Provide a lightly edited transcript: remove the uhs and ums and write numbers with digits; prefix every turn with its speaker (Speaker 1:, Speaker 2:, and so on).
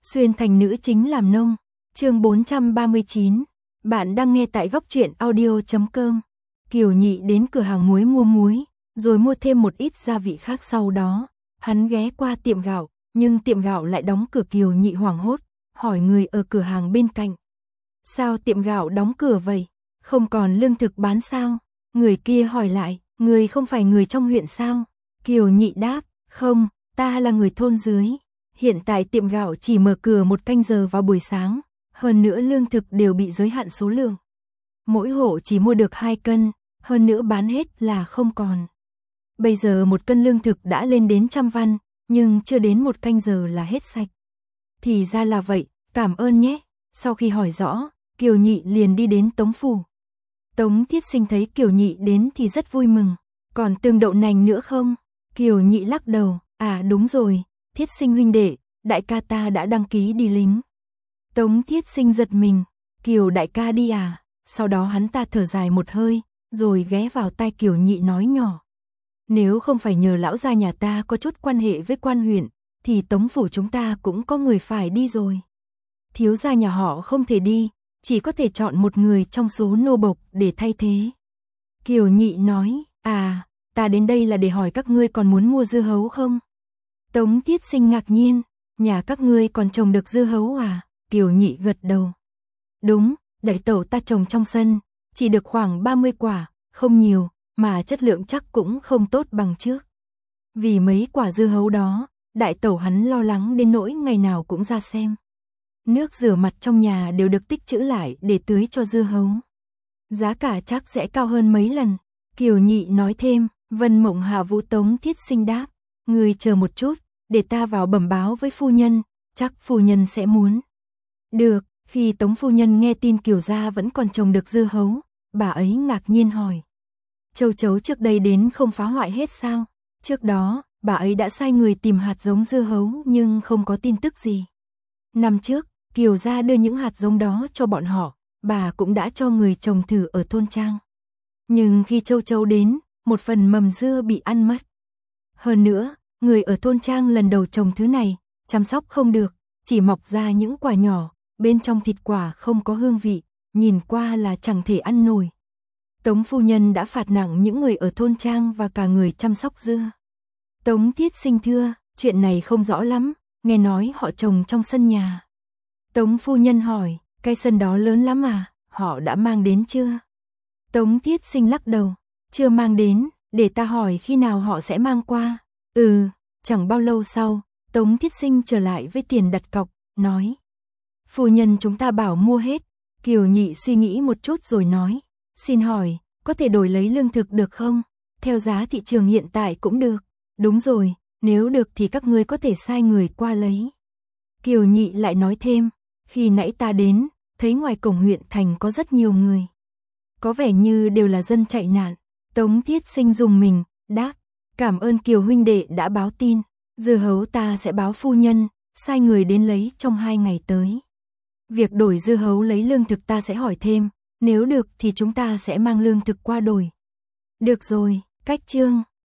Speaker 1: Xuyên thành nữ chính làm nông. Chương 439. Bạn đang nghe tại góc truyện audio.com. Kiều Nhị đến cửa hàng muối mua muối, rồi mua thêm một ít gia vị khác. Sau đó, hắn ghé qua tiệm gạo, nhưng tiệm gạo lại đóng cửa. Kiều Nhị hoảng hốt, hỏi người ở cửa hàng bên cạnh. Sao tiệm gạo đóng cửa vậy? Không còn lương thực bán sao? Người kia hỏi lại, người không phải người trong huyện sao? Kiều Nhị đáp, không, ta là người thôn dưới. Hiện tại tiệm gạo chỉ mở cửa một canh giờ vào buổi sáng, hơn nữa lương thực đều bị giới hạn số lượng. Mỗi hộ chỉ mua được 2 cân, hơn nữa bán hết là không còn. Bây giờ 1 cân lương thực đã lên đến 100 văn, nhưng chưa đến 1 canh giờ là hết sạch. Thì ra là vậy, cảm ơn nhé. Sau khi hỏi rõ, Kiều Nhị liền đi đến Tống phủ. Tống Thiết Sinh thấy Kiều Nhị đến thì rất vui mừng. Còn tương đậu nành nữa không? Kiều Nhị lắc đầu, à đúng rồi, Thiết Sinh huynh đệ, đại ca ta đã đăng ký đi lính. Tống Thiết Sinh giật mình, Kiều đại ca đi à? Sau đó hắn ta thở dài một hơi, rồi ghé vào tai Kiều Nhị nói nhỏ. Nếu không phải nhờ lão gia nhà ta có chút quan hệ với quan huyện, thì Tống phủ chúng ta cũng có người phải đi rồi. Thiếu gia nhà họ không thể đi, chỉ có thể chọn một người trong số nô bộc để thay thế. Kiều Nhị nói, à, ta đến đây là để hỏi các ngươi còn muốn mua dưa hấu không? Tống Thiết Sinh ngạc nhiên, nhà các ngươi còn trồng được dưa hấu à? Kiều Nhị gật đầu. Đúng, đại tẩu ta trồng trong sân, chỉ được khoảng 30 quả, không nhiều, mà chất lượng chắc cũng không tốt bằng trước. Vì mấy quả dưa hấu đó, đại tẩu hắn lo lắng đến nỗi ngày nào cũng ra xem. Nước rửa mặt trong nhà đều được tích trữ lại để tưới cho dưa hấu. Giá cả chắc sẽ cao hơn mấy lần. Kiều Nhị nói thêm, Vân Mộng Hạ Vũ. Tống Thiết Sinh đáp, ngươi chờ một chút, để ta vào bẩm báo với phu nhân, chắc phu nhân sẽ muốn. Được, khi Tống phu nhân nghe tin Kiều gia vẫn còn trồng được dưa hấu, bà ấy ngạc nhiên hỏi. Châu chấu trước đây đến không phá hoại hết sao? Trước đó, bà ấy đã sai người tìm hạt giống dưa hấu nhưng không có tin tức gì. Năm trước, Kiều gia đưa những hạt giống đó cho bọn họ, bà cũng đã cho người trồng thử ở thôn trang. Nhưng khi châu chấu đến, một phần mầm dưa bị ăn mất. Hơn nữa, người ở thôn trang lần đầu trồng thứ này, chăm sóc không được, chỉ mọc ra những quả nhỏ, bên trong thịt quả không có hương vị, nhìn qua là chẳng thể ăn nổi. Tống phu nhân đã phạt nặng những người ở thôn trang và cả người chăm sóc dưa. Tống Thiết Sinh thưa, chuyện này không rõ lắm, nghe nói họ trồng trong sân nhà. Tống phu nhân hỏi, cái sân đó lớn lắm à, họ đã mang đến chưa? Tống Thiết Sinh lắc đầu, chưa mang đến, để ta hỏi khi nào họ sẽ mang qua. Chẳng bao lâu sau, Tống Thiết Sinh trở lại với tiền đặt cọc, nói. Phu nhân chúng ta bảo mua hết. Kiều Nhị suy nghĩ một chút rồi nói, xin hỏi, có thể đổi lấy lương thực được không? Theo giá thị trường hiện tại cũng được. Đúng rồi, nếu được thì các ngươi có thể sai người qua lấy. Kiều Nhị lại nói thêm, khi nãy ta đến, thấy ngoài cổng huyện thành có rất nhiều người. Có vẻ như đều là dân chạy nạn. Tống Thiết Sinh rùng mình, đáp, cảm ơn Kiều huynh đệ đã báo tin. Dưa hấu ta sẽ báo phu nhân, sai người đến lấy trong 2 ngày tới. Việc đổi dưa hấu lấy lương thực ta sẽ hỏi thêm, nếu được thì chúng ta sẽ mang lương thực qua đổi. Được rồi, cách chương.